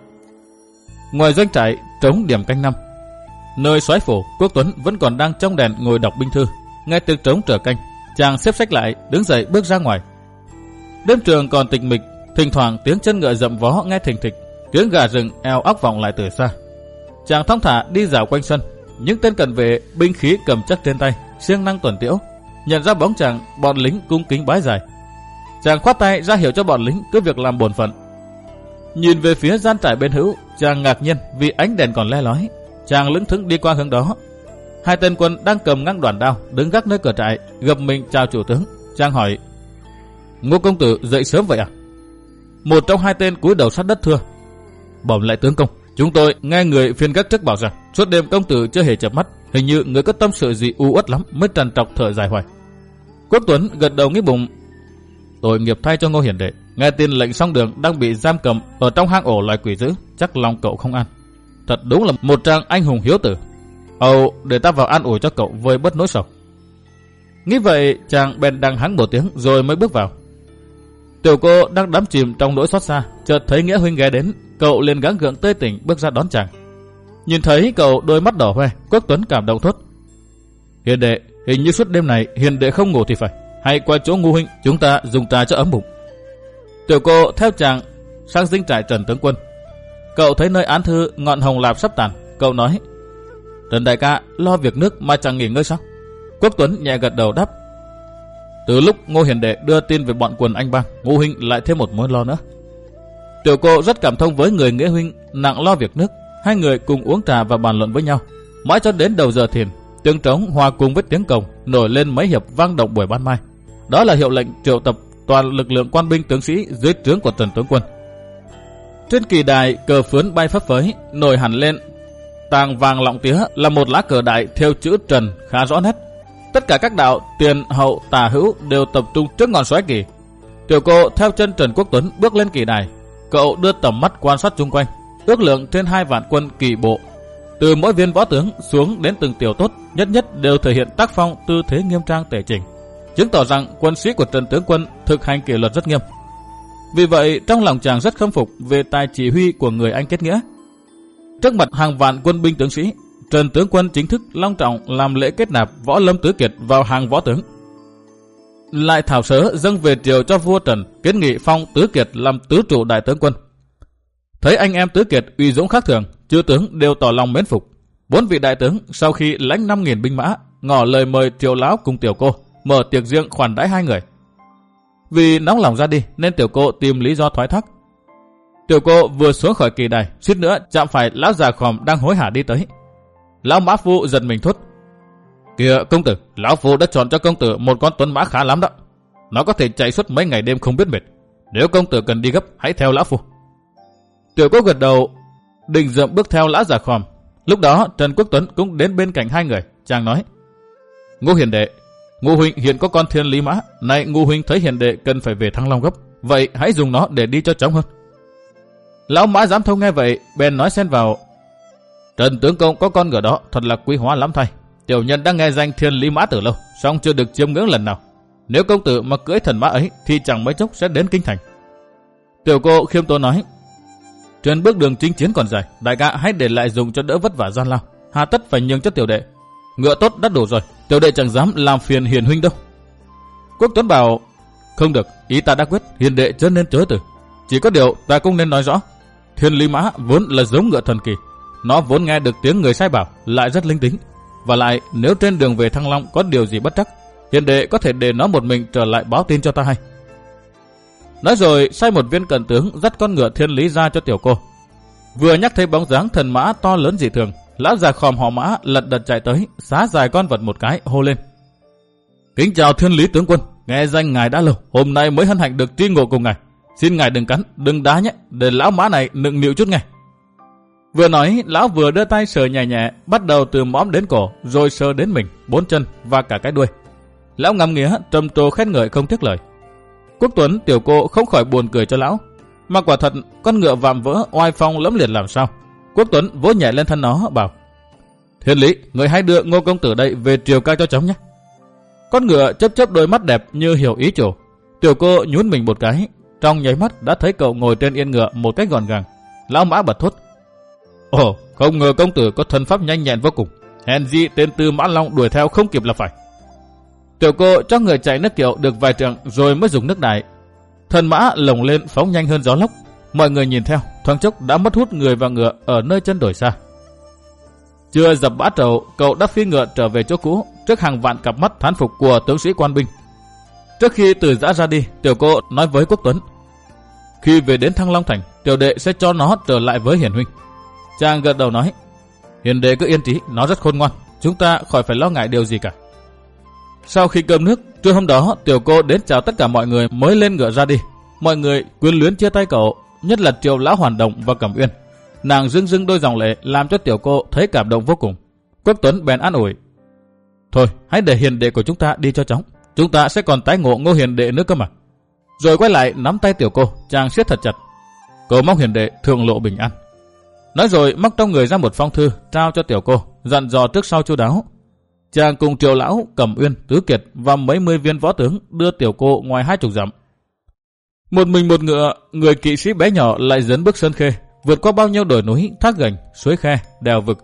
Ngoài doanh trại trống điểm canh năm, nơi soái phủ, Quốc Tuấn vẫn còn đang trong đèn ngồi đọc binh thư. Nghe tiếng trống trở canh, chàng xếp sách lại, đứng dậy bước ra ngoài. Đêm trường còn tịch mịch, thỉnh thoảng tiếng chân ngựa dậm vó nghe thình thịch, tiếng gà rừng eo óc vọng lại từ xa. Chàng thong thả đi dạo quanh sân, những tên cận vệ binh khí cầm chắc trên tay, siêng năng tuần tiễu. Nhận ra bóng chàng, bọn lính cung kính bái dài. Chàng khoát tay ra hiệu cho bọn lính cứ việc làm bổn phận. Nhìn về phía gian trại bên hữu, chàng ngạc nhiên vì ánh đèn còn le lói. Chàng lững thững đi qua hướng đó. Hai tên quân đang cầm ngang đoàn đao đứng gác nơi cửa trại, gập mình chào chủ tướng. Chàng hỏi: Ngô công tử dậy sớm vậy à? Một trong hai tên cúi đầu sát đất thưa: Bẩm lại tướng công, chúng tôi nghe người phiên gác trước bảo rằng suốt đêm công tử chưa hề chợp mắt, hình như người có tâm sự gì u uất lắm mới trằn trọc thở dài hoài. Quốc Tuấn gật đầu nghĩ bụng: Tội nghiệp thay cho Ngô hiển đệ, nghe tin lệnh song đường đang bị giam cầm ở trong hang ổ loài quỷ dữ, chắc lòng cậu không an. Thật đúng là một trang anh hùng hiếu tử. Hầu để ta vào an ủi cho cậu vơi bớt nỗi sầu. Nghĩ vậy chàng bèn đằng hắng một tiếng rồi mới bước vào. Tiểu cô đang đắm chìm trong nỗi xót xa, chợt thấy Nghĩa huynh ghé đến, cậu liền gắng gượng tươi tỉnh bước ra đón chàng. Nhìn thấy cậu đôi mắt đỏ hoe, Quốc Tuấn cảm động thốt: Hiền đệ, hình như suốt đêm này hiền đệ không ngủ thì phải, hay qua chỗ Ngô huynh chúng ta dùng trà cho ấm bụng. Tiểu cô theo chàng sang dinh trại Trần tướng quân. Cậu thấy nơi án thư ngọn hồng lạp sắp tàn, cậu nói: Trần đại ca lo việc nước mà chẳng nghỉ ngơi sao? Quốc Tuấn nhẹ gật đầu đáp: Từ lúc Ngô hiền đệ đưa tin về bọn quần anh bang, Ngô huynh lại thêm một mối lo nữa. Tiểu cô rất cảm thông với người Nghĩa huynh nặng lo việc nước. Hai người cùng uống trà và bàn luận với nhau, mãi cho đến đầu giờ thiền, tiếng trống hòa cùng với tiếng cồng nổi lên mấy hiệp vang động buổi ban mai. Đó là hiệu lệnh triệu tập toàn lực lượng quan binh tướng sĩ dưới trướng của Trần tướng quân. Trên kỳ đài cờ phướn bay phấp phới, nổi hẳn lên tàng vàng lọng tía là một lá cờ đại thêu chữ Trần khá rõ nét. Tất cả các đạo tiền hậu tả hữu đều tập trung trước ngọn xoáy kỳ. Tiểu cô theo chân Trần Quốc Tuấn bước lên kỳ đài. Cậu đưa tầm mắt quan sát chung quanh, ước lượng trên hai vạn quân kỳ bộ, từ mỗi viên võ tướng xuống đến từng tiểu tốt, nhất nhất đều thể hiện tác phong tư thế nghiêm trang tề chỉnh, chứng tỏ rằng quân sĩ của Trần tướng quân thực hành kỷ luật rất nghiêm. Vì vậy trong lòng chàng rất khâm phục về tài chỉ huy của người anh kết nghĩa. Trước mặt hàng vạn quân binh tướng sĩ, Trần tướng quân chính thức long trọng làm lễ kết nạp Võ Lâm Tứ Kiệt vào hàng võ tướng, lại thảo sớ dâng về triều cho vua Trần, kiến nghị phong Tứ Kiệt làm tứ trụ đại tướng quân. Thấy anh em Tứ Kiệt uy dũng khác thường, chư tướng đều tỏ lòng mến phục. Bốn vị đại tướng sau khi lãnh năm nghìn binh mã, ngỏ lời mời Triệu lão cùng tiểu cô mở tiệc riêng khoản đãi hai người. Vì nóng lòng ra đi nên tiểu cô tìm lý do thoái thác. Tiểu cô vừa xuống khỏi kỳ đài, suýt nữa chạm phải lão già khòm đang hối hả đi tới. Lão mã phu giật mình thốt: Kìa công tử, lão phu đã chọn cho công tử một con tuấn mã khá lắm đó. Nó có thể chạy suốt mấy ngày đêm không biết mệt. Nếu công tử cần đi gấp, hãy theo lão phu. Tiểu cô gật đầu, định dậm bước theo lão già khòm. Lúc đó Trần Quốc Tuấn cũng đến bên cạnh hai người. Chàng nói: Ngô hiền đệ, Ngô huynh hiện có con thiên lý mã, nay Ngô huynh thấy hiền đệ cần phải về Thăng Long gấp, vậy hãy dùng nó để đi cho chóng hơn. Lão mã giám thông nghe vậy, bèn nói xen vào: Trần tướng công có con ngựa đó thật là quý hóa lắm thay. Tiểu nhân đã nghe danh thiên lý mã từ lâu, song chưa được chiêm ngưỡng lần nào. Nếu công tử mà cưỡi thần mã ấy thì chẳng mấy chốc sẽ đến kinh thành. Tiểu cô khiêm tốn nói: Trên bước đường chinh chiến còn dài, đại ca hãy để lại dùng cho đỡ vất vả gian lao, hà tất phải nhường cho tiểu đệ. Ngựa tốt đã đủ rồi, tiểu đệ chẳng dám làm phiền hiền huynh đâu. Quốc Tuấn bảo: Không được, ý ta đã quyết, hiền đệ chớ nên chối từ. Chỉ có điều ta cũng nên nói rõ, thiên lý mã vốn là giống ngựa thần kỳ, nó vốn nghe được tiếng người sai bảo, lại rất linh tính. Và lại nếu trên đường về Thăng Long có điều gì bất trắc, hiền đệ có thể để nó một mình trở lại báo tin cho ta hay. Nói rồi sai một viên cận tướng dắt con ngựa thiên lý ra cho tiểu cô. Vừa nhắc thấy bóng dáng thần mã to lớn dị thường, lão già khòm họ Mã lật đật chạy tới, xá dài con vật một cái, hô lên: Kính chào thiên lý tướng quân, nghe danh ngài đã lâu, hôm nay mới hân hạnh được tri ngộ cùng ngài. Xin ngài đừng cắn, đừng đá nhé, để lão mã này nựng nịu chút nghe. Vừa nói, lão vừa đưa tay sờ nhẹ nhẹ, bắt đầu từ mõm đến cổ, rồi sờ đến mình, bốn chân và cả cái đuôi. Lão ngắm nghía, trầm trồ khen ngợi không tiếc lời. Quốc Tuấn tiểu cô không khỏi buồn cười cho lão, mà quả thật con ngựa vạm vỡ oai phong lẫm liệt làm sao. Quốc Tuấn vỗ nhẹ lên thân nó bảo: Thiên lý, người hãy đưa Ngô công tử đây về triều ca cho chóng nhé. Con ngựa chớp chớp đôi mắt đẹp như hiểu ý chủ. Tiểu cô nhún mình một cái, trong nháy mắt đã thấy cậu ngồi trên yên ngựa một cách gọn gàng. Lão mã bật thốt: Ồ, không ngờ công tử có thân pháp nhanh nhẹn vô cùng, hèn gì tên Tư Mã Long đuổi theo không kịp là phải. Tiểu cô cho người chạy nước kiệu được vài trượng rồi mới dùng nước đài. Thần mã lồng lên phóng nhanh hơn gió lốc. Mọi người nhìn theo, thoáng chốc đã mất hút người và ngựa ở nơi chân đồi xa. Chưa dập bã trầu, cậu đã phi ngựa trở về chỗ cũ trước hàng vạn cặp mắt thán phục của tướng sĩ quan binh. Trước khi từ giã ra đi, tiểu cô nói với Quốc Tuấn: Khi về đến Thăng Long thành, tiểu đệ sẽ cho nó trở lại với hiền huynh. Chàng gật đầu nói: Hiền đệ cứ yên trí, nó rất khôn ngoan, chúng ta khỏi phải lo ngại điều gì cả. Sau khi cơm nước, trưa hôm đó tiểu cô đến chào tất cả mọi người mới lên ngựa ra đi. Mọi người quyến luyến chia tay cậu, nhất là Triệu lão Hoàn Đồng và Cẩm Uyên. Nàng rưng rưng đôi dòng lệ làm cho tiểu cô thấy cảm động vô cùng. Quốc Tuấn bèn an ủi: Thôi, hãy để hiền đệ của chúng ta đi cho chóng, chúng ta sẽ còn tái ngộ Ngô hiền đệ nữa cơ mà. Rồi quay lại nắm tay tiểu cô, chàng siết thật chặt: Cầu mong hiền đệ thượng lộ bình an. Nói rồi móc trong người ra một phong thư trao cho tiểu cô, dặn dò trước sau chu đáo. Chàng cùng Triều lão, Cẩm Uyên, Tứ Kiệt và mấy mươi viên võ tướng đưa tiểu cô ngoài hai chục dặm. Một mình một ngựa, người kỵ sĩ bé nhỏ lại dẫn bước sơn khê, vượt qua bao nhiêu đồi núi, thác gành, suối khe, đèo vực.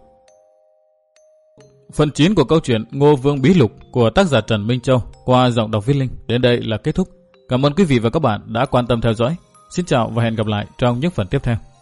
Phần chín của câu chuyện Ngô Vương Bí Lục của tác giả Trần Minh Châu qua giọng đọc Viết Linh đến đây là kết thúc. Cảm ơn quý vị và các bạn đã quan tâm theo dõi. Xin chào và hẹn gặp lại trong những phần tiếp theo.